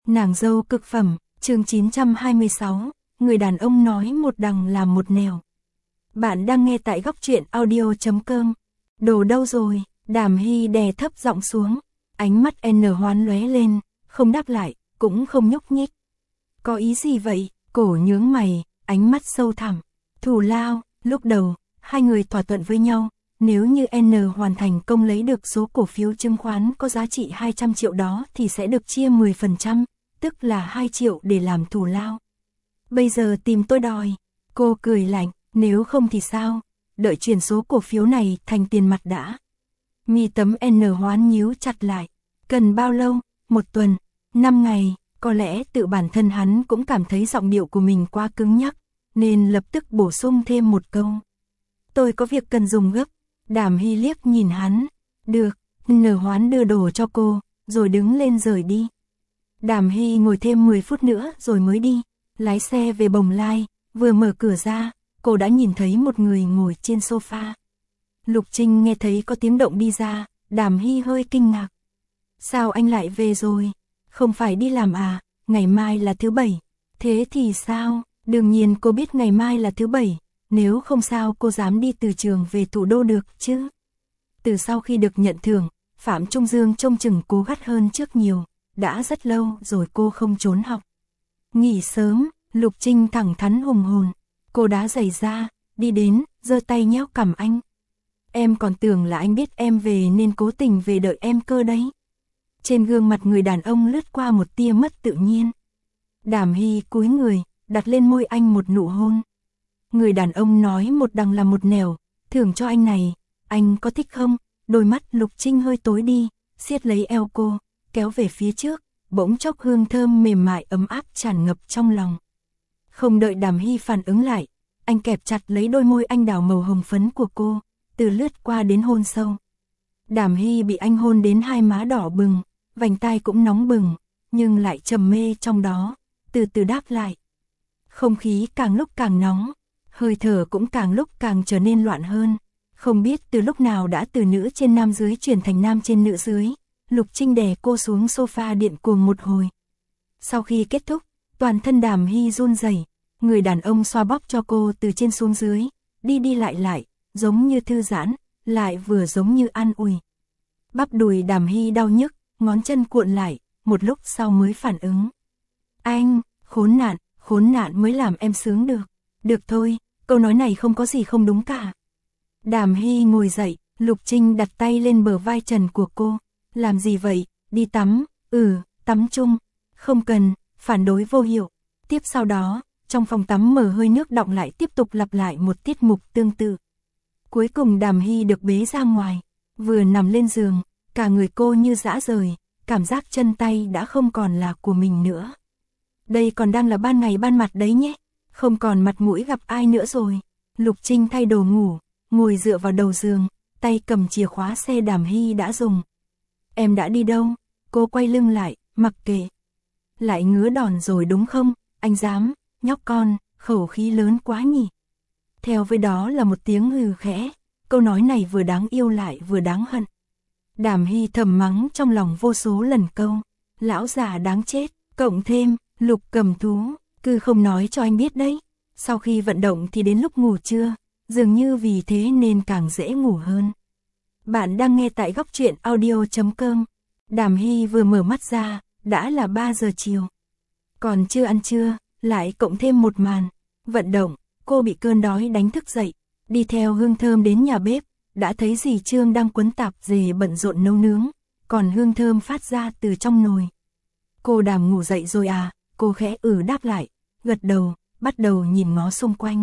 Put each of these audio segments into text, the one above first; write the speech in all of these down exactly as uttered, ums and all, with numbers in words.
Nàng dâu cực phẩm, chương chín trăm hai mươi sáu, người đàn ông nói một đằng làm một nẻo. Bạn đang nghe tại góc truyện audio chấm com. Đồ đâu rồi? Đàm Hy đè thấp giọng xuống, ánh mắt N hoán lóe lên, không đáp lại, cũng không nhúc nhích. Có ý gì vậy? Cổ nhướng mày, ánh mắt sâu thẳm. Thù lao, lúc đầu, hai người thỏa thuận với nhau, nếu như N hoàn thành công lấy được số cổ phiếu chứng khoán có giá trị hai trăm triệu đó thì sẽ được chia mười phần trăm, tức là hai triệu để làm thù lao. Bây giờ tìm tôi đòi. Cô cười lạnh, nếu không thì sao? Đợi chuyển số cổ phiếu này thành tiền mặt đã. Mi tấm N hoán nhíu chặt lại. Cần bao lâu? Một tuần, năm ngày. Có lẽ tự bản thân hắn cũng cảm thấy giọng điệu của mình quá cứng nhắc, nên lập tức bổ sung thêm một câu. Tôi có việc cần dùng gấp. Đàm Hy liếc nhìn hắn. Được. N hoán đưa đồ cho cô, rồi đứng lên rời đi. Đàm Hy ngồi thêm mười phút nữa rồi mới đi. Lái xe về Bồng Lai, vừa mở cửa ra, cô đã nhìn thấy một người ngồi trên sofa. Lục Trinh nghe thấy có tiếng động đi ra, Đàm Hy hơi kinh ngạc. Sao anh lại về rồi? Không phải đi làm à? Ngày mai là thứ bảy. Thế thì sao? Đương nhiên cô biết ngày mai là thứ bảy, nếu không sao cô dám đi từ trường về thủ đô được chứ? Từ sau khi được nhận thưởng, Phạm Trung Dương trông chừng cô gắt hơn trước nhiều, đã rất lâu rồi cô không trốn học. Nghỉ sớm, Lục Trinh thẳng thắn hùng hồn. Cô đá giày ra, đi đến, giơ tay nhéo cằm anh. Em còn tưởng là anh biết em về nên cố tình về đợi em cơ đấy. Trên gương mặt người đàn ông lướt qua một tia mất tự nhiên. Đàm Hy cúi người, đặt lên môi anh một nụ hôn. Người đàn ông nói một đằng là một nẻo, thưởng cho anh này, anh có thích không? Đôi mắt Lục Trinh hơi tối đi, siết lấy eo cô, kéo về phía trước, bỗng chốc hương thơm mềm mại ấm áp tràn ngập trong lòng. Không đợi Đàm Hy phản ứng lại, anh kẹp chặt lấy đôi môi anh đào màu hồng phấn của cô, từ lướt qua đến hôn sâu. Đàm Hy bị anh hôn đến hai má đỏ bừng, vành tai cũng nóng bừng, nhưng lại trầm mê trong đó, từ từ đáp lại. Không khí càng lúc càng nóng, hơi thở cũng càng lúc càng trở nên loạn hơn, không biết từ lúc nào đã từ nữ trên nam dưới chuyển thành nam trên nữ dưới. Lục Trinh đè cô xuống sofa điện cuồng một hồi. Sau khi kết thúc, toàn thân Đàm Hy run rẩy, người đàn ông xoa bóp cho cô từ trên xuống dưới, đi đi lại lại, giống như thư giãn, lại vừa giống như an ủi. Bắp đùi Đàm Hy đau nhức, ngón chân cuộn lại, một lúc sau mới phản ứng. Anh, khốn nạn, khốn nạn mới làm em sướng được. Được thôi, câu nói này không có gì không đúng cả. Đàm Hy ngồi dậy, Lục Trinh đặt tay lên bờ vai trần của cô. Làm gì vậy? Đi tắm. Ừ, tắm chung. Không cần, phản đối vô hiệu. Tiếp sau đó, trong phòng tắm mở hơi nước đọng lại tiếp tục lặp lại một tiết mục tương tự. Cuối cùng Đàm Hy được bế ra ngoài. Vừa nằm lên giường, cả người cô như dã rời, cảm giác chân tay đã không còn là của mình nữa. Đây còn đang là ban ngày ban mặt đấy nhé, không còn mặt mũi gặp ai nữa rồi. Lục Trinh thay đồ ngủ, ngồi dựa vào đầu giường, tay cầm chìa khóa xe Đàm Hy đã dùng. Em đã đi đâu? Cô quay lưng lại, mặc kệ. Lại ngứa đòn rồi đúng không? Anh dám, nhóc con, khẩu khí lớn quá nhỉ. Theo với đó là một tiếng hừ khẽ, câu nói này vừa đáng yêu lại vừa đáng hận. Đàm Hy thầm mắng trong lòng vô số lần câu, lão già đáng chết, cộng thêm, Lục cầm thú, cứ không nói cho anh biết đấy. Sau khi vận động thì đến lúc ngủ trưa, dường như vì thế nên càng dễ ngủ hơn. Bạn đang nghe tại góc truyện audio chấm com. Đàm Hy vừa mở mắt ra, đã là ba giờ chiều. Còn chưa ăn trưa, lại cộng thêm một màn vận động, cô bị cơn đói đánh thức dậy, đi theo hương thơm đến nhà bếp, đã thấy dì Trương đang quấn tạp dề bận rộn nấu nướng, còn hương thơm phát ra từ trong nồi. Cô Đàm ngủ dậy rồi à? Cô khẽ ừ đáp lại, gật đầu, bắt đầu nhìn ngó xung quanh.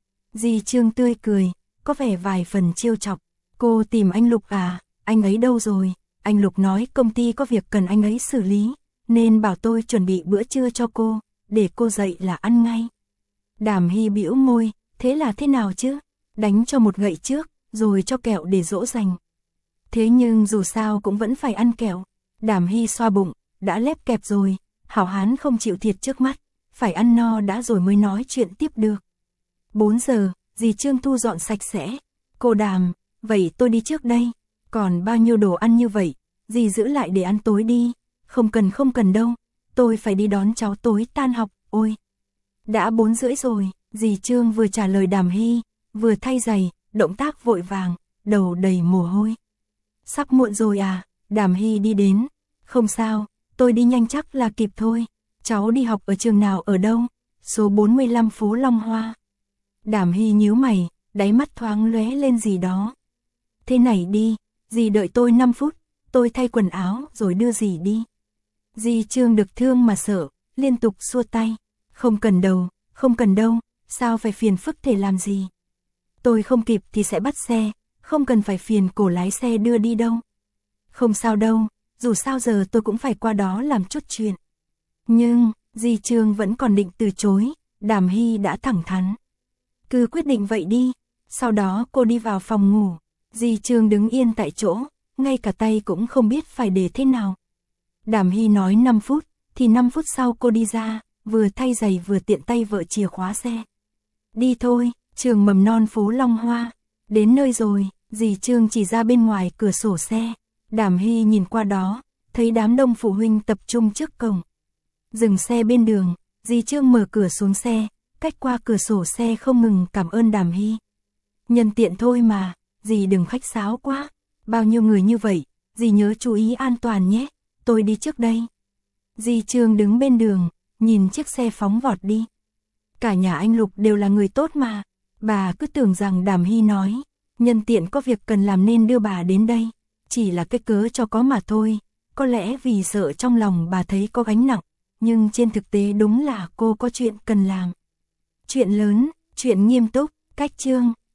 Dì Trương tươi cười, có vẻ vài phần trêu chọc. Cô tìm anh Lục à? Anh ấy đâu rồi? Anh Lục nói công ty có việc cần anh ấy xử lý, nên bảo tôi chuẩn bị bữa trưa cho cô, để cô dậy là ăn ngay. Đàm Hy bĩu môi, thế là thế nào chứ? Đánh cho một gậy trước, rồi cho kẹo để dỗ dành. Thế nhưng dù sao cũng vẫn phải ăn kẹo. Đàm Hy xoa bụng, đã lép kẹp rồi, hảo hán không chịu thiệt trước mắt, phải ăn no đã rồi mới nói chuyện tiếp được. bốn giờ, dì Trương thu dọn sạch sẽ. Cô Đàm, vậy tôi đi trước đây. Còn bao nhiêu đồ ăn như vậy, dì giữ lại để ăn tối đi. Không cần không cần đâu, tôi phải đi đón cháu tối tan học, ôi. Đã bốn rưỡi rồi, dì Trương vừa trả lời Đàm Hy, vừa thay giày, động tác vội vàng, đầu đầy mồ hôi. Sắp muộn rồi à, Đàm Hy đi đến, không sao, tôi đi nhanh chắc là kịp thôi, cháu đi học ở trường nào ở đâu, số bốn mươi lăm phố Long Hoa. Đàm Hy nhíu mày, đáy mắt thoáng lóe lên gì đó. Thế này đi, dì đợi tôi năm phút, tôi thay quần áo rồi đưa dì đi. Dì Trương được thương mà sợ, liên tục xua tay, không cần đâu, không cần đâu, sao phải phiền phức thể làm gì. Tôi không kịp thì sẽ bắt xe, không cần phải phiền cổ lái xe đưa đi đâu. Không sao đâu, dù sao giờ tôi cũng phải qua đó làm chút chuyện. Nhưng, dì Trương vẫn còn định từ chối, Đàm Hy đã thẳng thắn. Cứ quyết định vậy đi, sau đó cô đi vào phòng ngủ, dì Trương đứng yên tại chỗ, ngay cả tay cũng không biết phải để thế nào. Đàm Hy nói năm phút, thì năm phút sau cô đi ra, vừa thay giày vừa tiện tay vợ chìa khóa xe. Đi thôi, trường mầm non phố Long Hoa, đến nơi rồi, dì Trương chỉ ra bên ngoài cửa sổ xe, Đàm Hy nhìn qua đó, thấy đám đông phụ huynh tập trung trước cổng. Dừng xe bên đường, dì Trương mở cửa xuống xe, cách qua cửa sổ xe không ngừng cảm ơn Đàm Hy. Nhân tiện thôi mà, dì đừng khách sáo quá, bao nhiêu người như vậy, dì nhớ chú ý an toàn nhé, tôi đi trước đây. Dì Trương đứng bên đường, nhìn chiếc xe phóng vọt đi. Cả nhà anh Lục đều là người tốt mà, bà cứ tưởng rằng Đàm Hy nói, nhân tiện có việc cần làm nên đưa bà đến đây, chỉ là cái cớ cho có mà thôi, có lẽ vì sợ trong lòng bà thấy có gánh nặng, nhưng trên thực tế đúng là cô có chuyện cần làm. Chuyện lớn, chuyện nghiêm túc, cách chương.